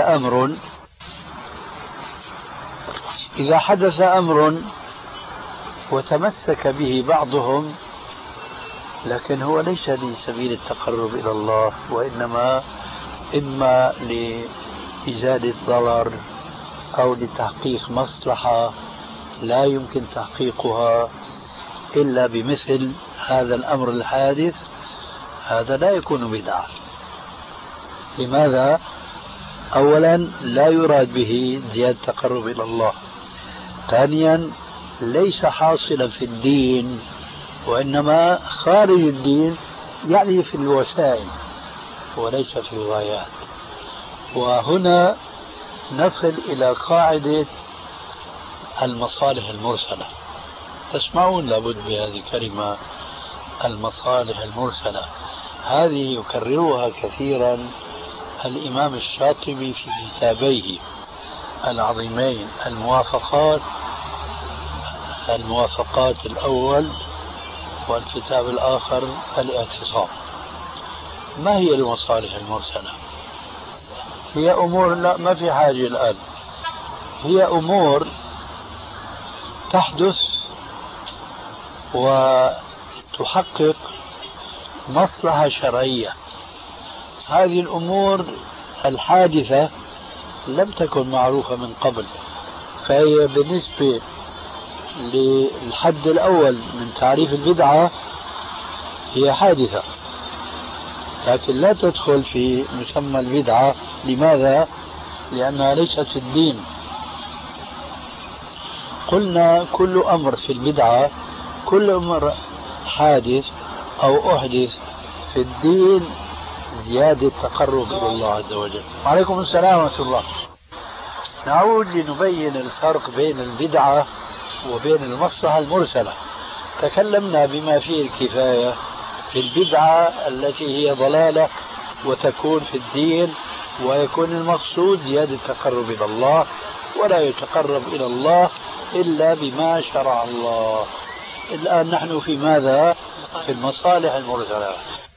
حدث أمر وتمسك به بعضهم، لكن هو ليس لسبيل التقرب إلى الله، وإنما إما لإزالة ضرر أو لتحقيق مصلحة لا يمكن تحقيقها إلا بمثل هذا الأمر الحادث، هذا لا يكون بدعة. لماذا؟ أولا لا يراد به زيادة التقرب إلى الله. ثانيا ليس حاصلا في الدين، وإنما خارج الدين، يعني في الوسائل وليس في الغايات. وهنا نصل إلى قاعدة المصالح المرسلة. تسمعون لابد بهذه الكلمة المصالح المرسلة، هذه يكررها كثيرا الإمام الشاطبي في كتابيه العظيمين الموافقات الأول والكتاب الآخر الاعتصام. ما هي المصالح المرسلة؟ هي أمور، لا ما في حاجة الآن، هي أمور تحدث وتحقق مصلحة شرعية. هذه الأمور الحادثة لم تكن معروفة من قبل، فهي بالنسبة للحد الأول من تعريف البدعة هي حادثة، لكن لا تدخل في مسمى البدعة. لماذا؟ لأنها ليست في الدين. قلنا كل أمر في البدعة، كل أمر حادث أو أحدث في الدين زيادة تقرب إلى الله عز وجل. وعليكم السلام ورحمة الله. نعود لنبين الفرق بين البدعة وبين المصلحة المرسلة. تكلمنا بما فيه الكفاية في البدعة التي هي ضلالة وتكون في الدين، ويكون المقصود زيادة التقرب إلى الله، ولا يتقرب إلى الله إلا بما شرع الله. الآن نحن في ماذا؟ في المصالح المرسلة.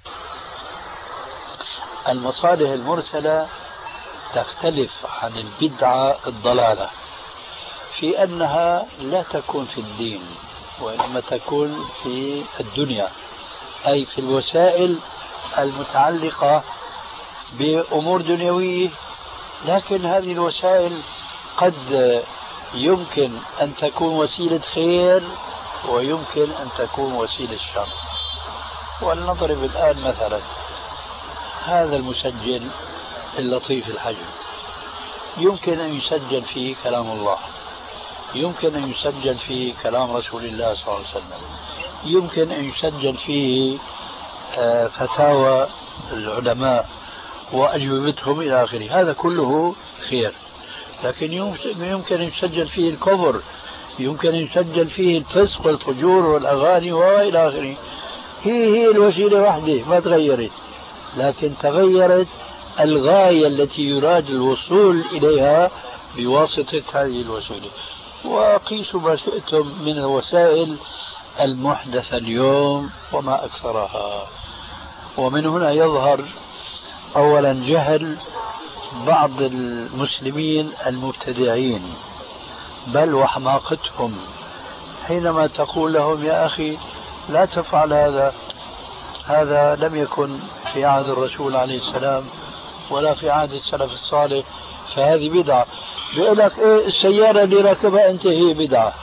المصالح المرسلة تختلف عن البدعة الضلالة في أنها لا تكون في الدين، وإنما تكون في الدنيا، أي في الوسائل المتعلقة بأمور دنيوية. لكن هذه الوسائل قد يمكن أن تكون وسيلة خير ويمكن أن تكون وسيلة شر. ولنضرب الآن مثلا هذا المسجل اللطيف الحجم، يمكن أن يسجل فيه كلام الله، يمكن أن يسجل فيه كلام رسول الله صلى الله عليه وسلم، يمكن أن يسجل فيه فتاوى العلماء وأجوبتهم إلى آخره، هذا كله خير. لكن يمكن أن يسجل فيه الكفر، يمكن أن يسجل فيه الفسق والفجور والأغاني وإلى آخره. هي الوسيلة واحدة ما تغيرت، لكن تغيرت الغاية التي يراد الوصول إليها بواسطة هذه الوسيلة. وقيسوا ما شئتم من الوسائل المحدثة اليوم وما أكثرها. ومن هنا يظهر أولا جهل بعض المسلمين المبتدعين بل وحماقتهم حينما تقول لهم يا أخي لا تفعل هذا، هذا لم يكن في عهد الرسول عليه السلام ولا في عهد السلف الصالح، فهذه بدعة. بيقول لك إيه السيارة اللي راكبها أنت هي بدعة.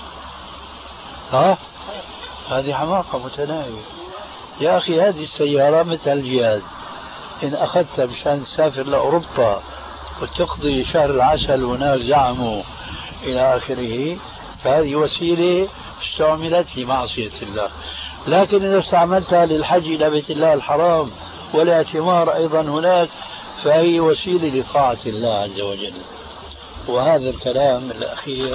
هذه حماقة متناهية. يا أخي هذه السيارة مثل الجهاز، إن أخذتها مشان تسافر لأوروبا وتقضي شهر العسل هناك زعموا إلى آخره، فهذه وسيلة استعملت لمعصية الله. لكن إذا استعملتها للحج إلى بيت الله الحرام والاعتمار أيضا هناك فهي وسيلة لطاعة الله عز وجل. وهذا الكلام الأخير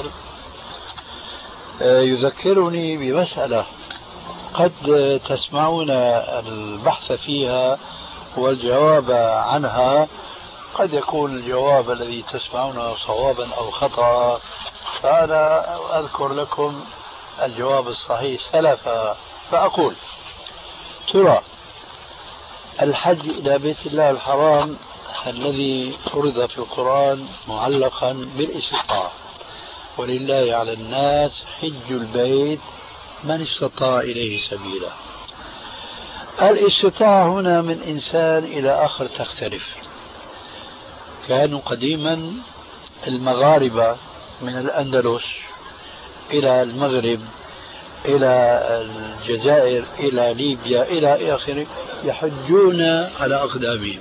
يذكرني بمسألة قد تسمعون البحث فيها والجواب عنها، قد يكون الجواب الذي تسمعونه صوابا أو خطأ، فأنا أذكر لكم الجواب الصحيح سلفا. فأقول ترى الحج إلى بيت الله الحرام الذي فرض في القرآن معلقا بالاستطاعة، ولله على الناس حج البيت من استطاع إليه سبيلا. الاستطاعة هنا من إنسان إلى آخر تختلف. كانوا قديما المغاربة من الأندلس إلى المغرب إلى الجزائر إلى ليبيا إلى آخره يحجون على أقدامهم.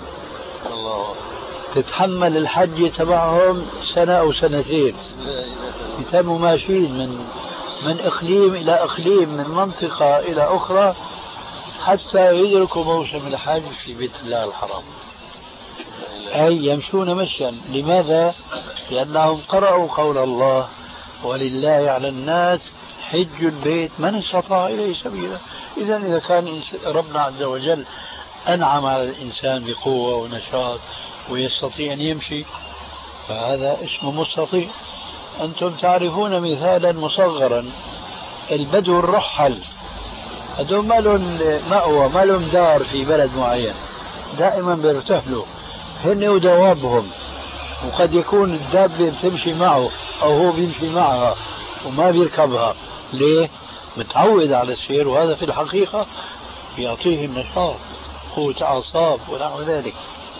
تتحمل الحج تبعهم سنة أو سنتين، يتموا ماشيين من إقليم إلى إقليم، من منطقة إلى أخرى، حتى يدركوا موسم الحج في بيت الله الحرام، أي يمشون مشيا. لماذا؟ لأنهم قرأوا قول الله ولله على الناس حج البيت من استطاع إليه سبيلا. إذا كان ربنا عز وجل أنعم على الإنسان بقوة ونشاط ويستطيع أن يمشي، فهذا اسمه مستطيع. أنتم تعرفون مثالا مصغرا، البدو الرحل هذول ما لهم مأوى، ما لهم دار في بلد معين، دائما بيرتحلوا هن ودوابهم، وقد يكون الدابة بتمشي معه أو هو بيمشي معها وما بيركبها. ليه؟ متعود على السير، وهذا في الحقيقة يعطيهم نشاط، قوة أعصاب ونحو ذلك.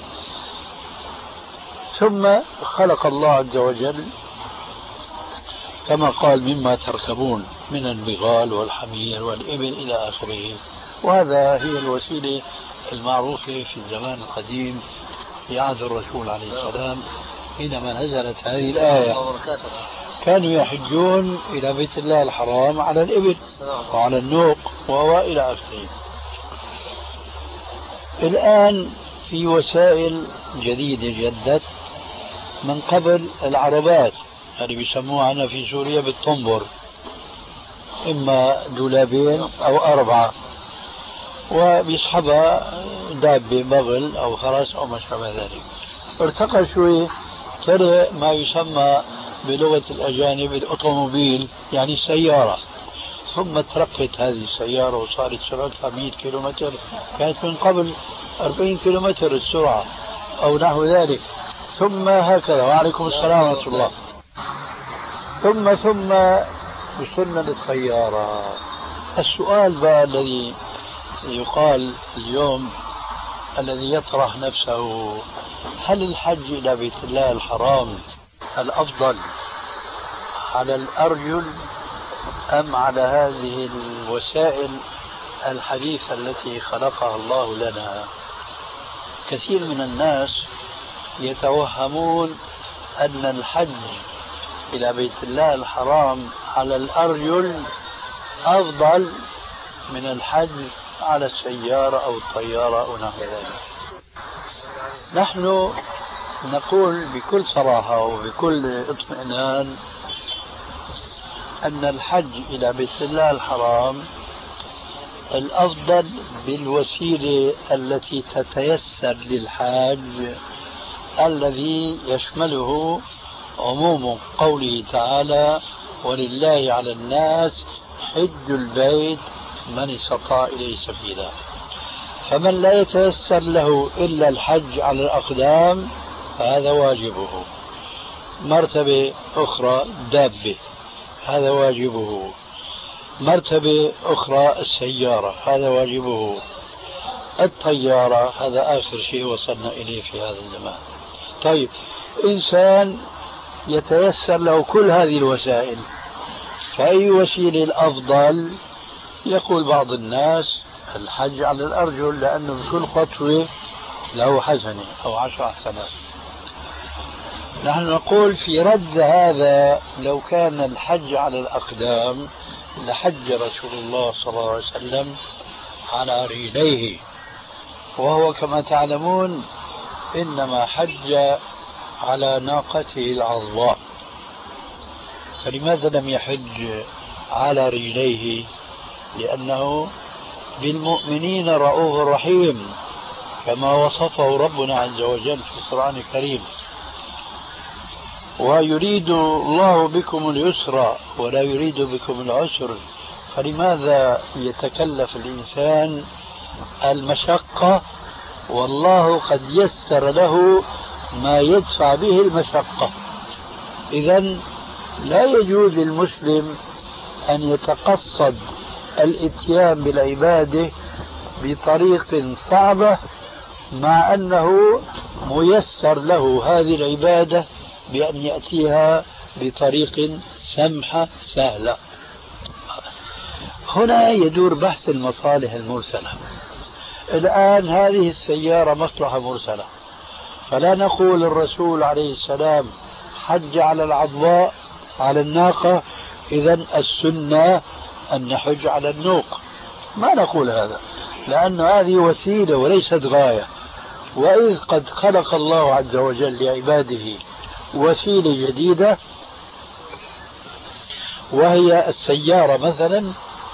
ثم خلق الله عز وجل كما قال مما تركبون من البغال والحمير والإبل إلى آخره، وهذا هي الوسيلة المعروفة في الزمان القديم في عهد الرسول عليه السلام. حينما نزلت هذه الآية كانوا يحجون إلى بيت الله الحرام على الإبل وعلى النوق وإلى آخره. الآن في وسائل جديدة جدت من قبل العربات اللي بيسموها عنا في سوريا بالطنبر، إما دولابين أو 4 وبيسحبها دابة بغل أو فرس أو ما شابه ذلك. ارتقى شوي ترى ما يسمى بلغة الأجانب الأوتوموبيل، يعني السيارة. ثم ترقت هذه السيارة وصارت سرعتها 100 كيلومتر، كانت من قبل 40 كيلومتر السرعة أو نحو ذلك. ثم هكذا، وعليكم السلام ورحمة الله. ثم وصلنا للطيارة. السؤال بقى الذي يقال اليوم الذي يطرح نفسه، هل الحج إلى بيت الله الحرام الأفضل على الأرجل أم على هذه الوسائل الحديثة التي خلقها الله لنا؟ كثير من الناس يتوهمون أن الحج إلى بيت الله الحرام على الأرجل أفضل من الحج على السيارة أو الطيارة أو نحو ذلك. نحن نقول بكل صراحة وبكل اطمئنان أن الحج إلى بيت الله الحرام الأفضل بالوسيلة التي تتيسر للحاج الذي يشمله عموم قوله تعالى ولله على الناس حج البيت من استطاع إليه سبيلا. فمن لا يتيسر له إلا الحج على الأقدام فهذا واجبه. مرتبة أخرى دابة هذا واجبه. مرتبة أخرى السيارة هذا واجبه. الطيارة هذا آخر شيء وصلنا إليه في هذا الزمان. طيب إنسان يتيسر له كل هذه الوسائل فأي وسيلة الأفضل؟ يقول بعض الناس الحج على الأرجل لأنه بكل خطوة له حسنة أو 10 حسنات. نحن نقول في رد هذا لو كان الحج على الأقدام لحج رسول الله صلى الله عليه وسلم على رجليه، وهو كما تعلمون إنما حج على ناقته العظماء، فلماذا لم يحج على رجليه؟ لأنه بالمؤمنين رؤوف رحيم كما وصفه ربنا عز وجل في القرآن الكريم، ويريد الله بكم اليسر ولا يريد بكم العسر، فلماذا يتكلف الإنسان المشقة والله قد يسر له ما يدفع به المشقة؟ إذن لا يجوز للمسلم أن يتقصد الاتيان بالعبادة بطريق صعبة مع أنه ميسر له هذه العبادة بأن يأتيها بطريق سمحة سهلة. هنا يدور بحث المصالح المرسلة. الآن هذه السيارة مصلحة مرسلة، فلا نقول الرسول عليه السلام حج على العضواء على الناقة إذن السنة أن نحج على النوق، ما نقول هذا، لأن هذه وسيلة وليست غاية. وإذ قد خلق الله عز وجل لعباده وسيلة جديدة وهي السيارة مثلا،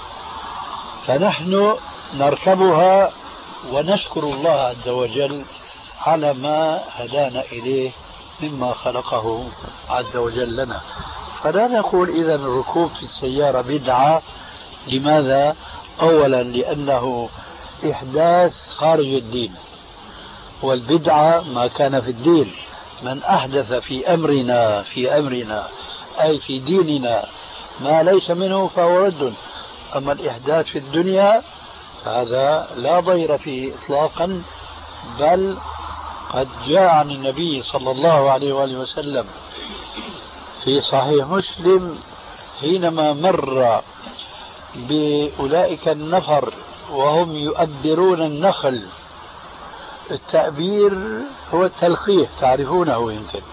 فنحن نركبها ونشكر الله عز وجل على ما هدانا إليه مما خلقه عز وجل لنا. فلا نقول إذا الركوب في السيارة بدعة. لماذا؟ أولا لأنه إحداث خارج الدين، والبدعة ما كان في الدين. من أحدث في أمرنا أي في ديننا ما ليس منه فهو رد. أما الإحداث في الدنيا هذا لا ضير فيه إطلاقا، بل قد جاء عن النبي صلى الله عليه وآله وسلم في صحيح مسلم حينما مر بأولئك النفر وهم يؤبرون النخل. التأبير هو التلقيح، تعرفونه يمكن.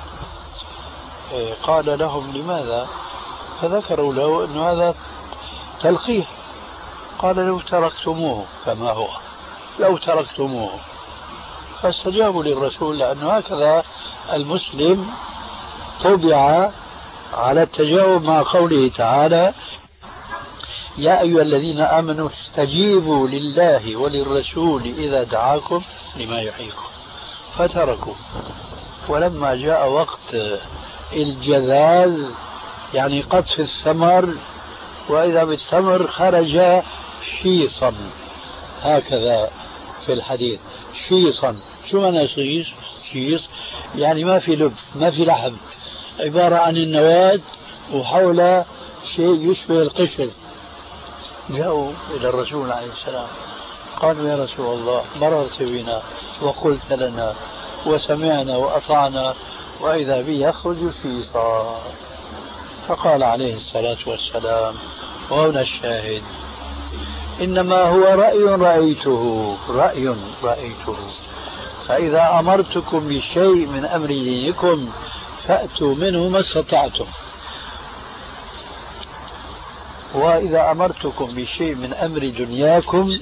قال لهم لماذا؟ فذكروا له أن هذا تلقيح. قال لو تركتموه كما هو، لو تركتموه. فاستجابوا للرسول، لأنه هكذا المسلم طبع على التجاوب مع قوله تعالى يا أيها الذين آمنوا استجيبوا لله وللرسول إذا دعاكم لما يحييكم، فتركوا. ولما جاء وقت الجذاذ يعني قطف الثمر، وإذا بالثمر خرج شيصا، هكذا في الحديث شيصا. شو معنى شيص؟ يعني ما في لب، ما في لحم، عبارة عن النواة وحول شيء يشبه القشر. جاءوا إلى الرسول عليه السلام قالوا يا رسول الله مررت بنا وقلت لنا وسمعنا وأطعنا وإذا بي يخرج شيصا. فقال عليه الصلاة والسلام وهنا الشاهد إنما هو رأي رأيته، فإذا أمرتكم بشيء من أمر دينكم فأتوا منه ما استطعتم، وإذا أمرتكم بشيء من أمر دنياكم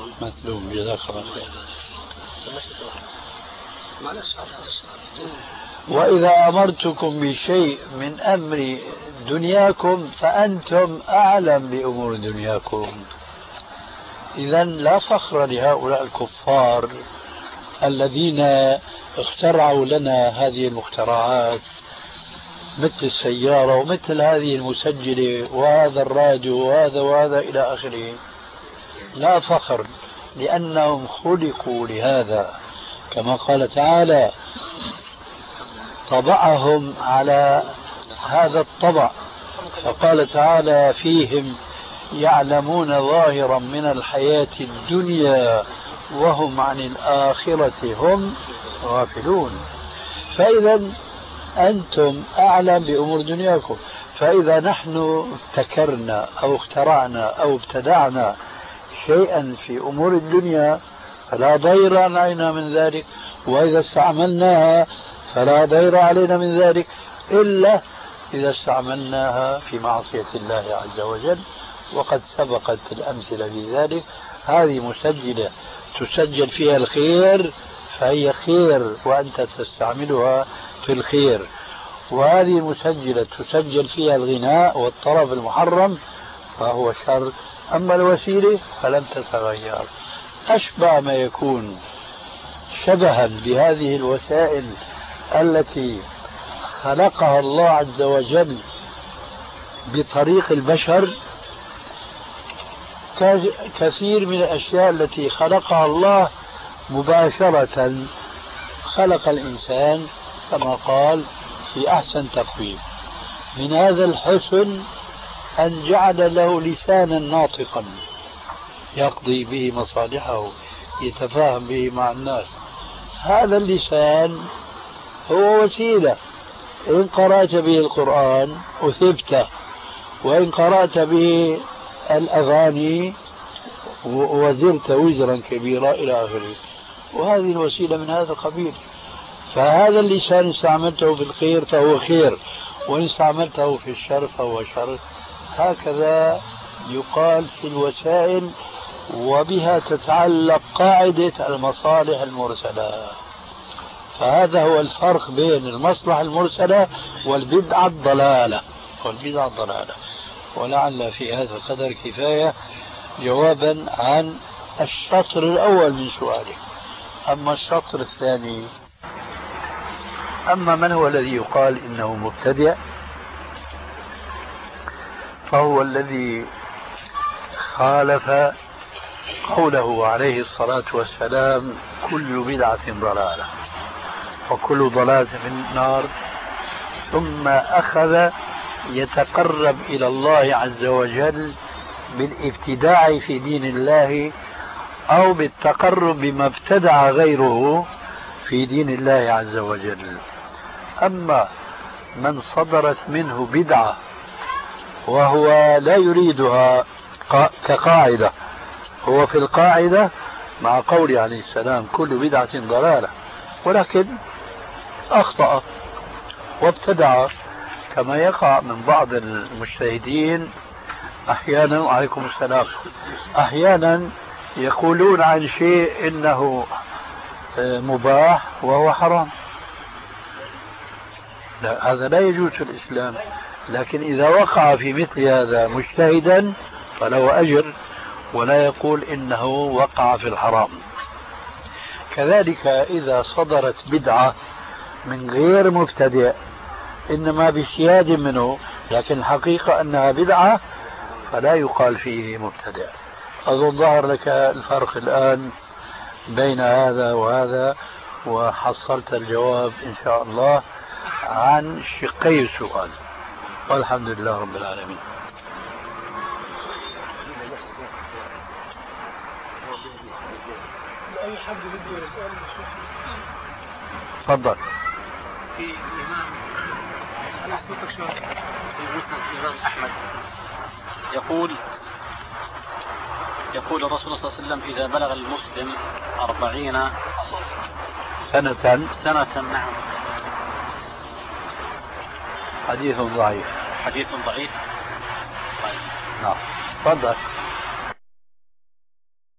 مثلوم. جزاك الله خير. وإذا أمرتكم بشيء من أمر دنياكم فأنتم أعلم بأمور دنياكم. إذا لا فخر لهؤلاء الكفار الذين اخترعوا لنا هذه المخترعات مثل السيارة ومثل هذه المسجلة وهذا الراديو وهذا إلى آخره. لا فخر، لأنهم خلقوا لهذا، كما قال تعالى طبعهم على هذا الطبع، فقال تعالى فيهم يعلمون ظاهرا من الحياة الدنيا وهم عن الآخرة هم غافلون. فإذا أنتم أعلم بأمور دنياكم. فإذا نحن ابتكرنا أو اخترعنا أو ابتدعنا شيئا في أمور الدنيا فلا ضير علينا من ذلك، وإذا استعملناها فلا ضير علينا من ذلك، إلا إذا استعملناها في معصية الله عز وجل، وقد سبقت الأمثلة في ذلك. هذه مسجلة تسجل فيها الخير فهي خير وأنت تستعملها في الخير، وهذه مسجلة تسجل فيها الغناء والطرب المحرم فهو شر. أما الوسيلة فلم تتغير. أشبه ما يكون شبها بهذه الوسائل التي خلقها الله عز وجل بطريق البشر كثير من الأشياء التي خلقها الله مباشرة. خلق الإنسان كما قال في أحسن تقويم. من هذا الحسن أن جعل له لسانا ناطقا يقضي به مصالحه يتفاهم به مع الناس. هذا اللسان هو وسيلة، إن قرأت به القرآن أثبته، وإن قرأت به الأغاني وزرت وزرا كبيرا إلى آخره. وهذه الوسيلة من هذا القبيل. فهذا اللسان استعملته في الخير فهو خير، وإن استعملته في الشر فهو شر. هكذا يقال في الوسائل، وبها تتعلق قاعدة المصالح المرسلة. فهذا هو الفرق بين المصلحة المرسلة والبدعة الضلالة. ولعل في هذا القدر كفاية جوابا عن الشطر الأول من سؤالك. أما الشطر الثاني، أما من هو الذي يقال إنه مبتدع، فهو الذي خالف قوله عليه الصلاة والسلام كل بدعة ضلالة وكل ضلالة في النار، ثم أخذ يتقرب إلى الله عز وجل بالابتداع في دين الله أو بالتقرب بما ابتدع غيره في دين الله عز وجل. أما من صدرت منه بدعة وهو لا يريدها كقاعدة، هو في القاعدة مع قوله عليه السلام كل بدعة ضلالة، ولكن أخطأ وابتدع، كما يقع من بعض المجتهدين أحيانا. وعليكم السلام. أحيانا يقولون عن شيء إنه مباح وهو حرام. لا، هذا لا يجوز في الإسلام. لكن إذا وقع في مثل هذا مجتهدا فله أجر، ولا يقول إنه وقع في الحرام. كذلك إذا صدرت بدعة من غير مبتدئ إنما باجتهاد منه، لكن الحقيقة أنها بدعة، فلا يقال فيه مبتدئ. أظن ظهر لك الفرق الآن بين هذا وهذا، وحصلت الجواب إن شاء الله عن شقي السؤال، والحمد لله رب العالمين. تفضل. في الإمام الإمام أحمد يقول الرسول صلى الله عليه وسلم إذا بلغ المسلم 40 سنة نعم. حديث ضعيف. طيب. نعم. تفضل.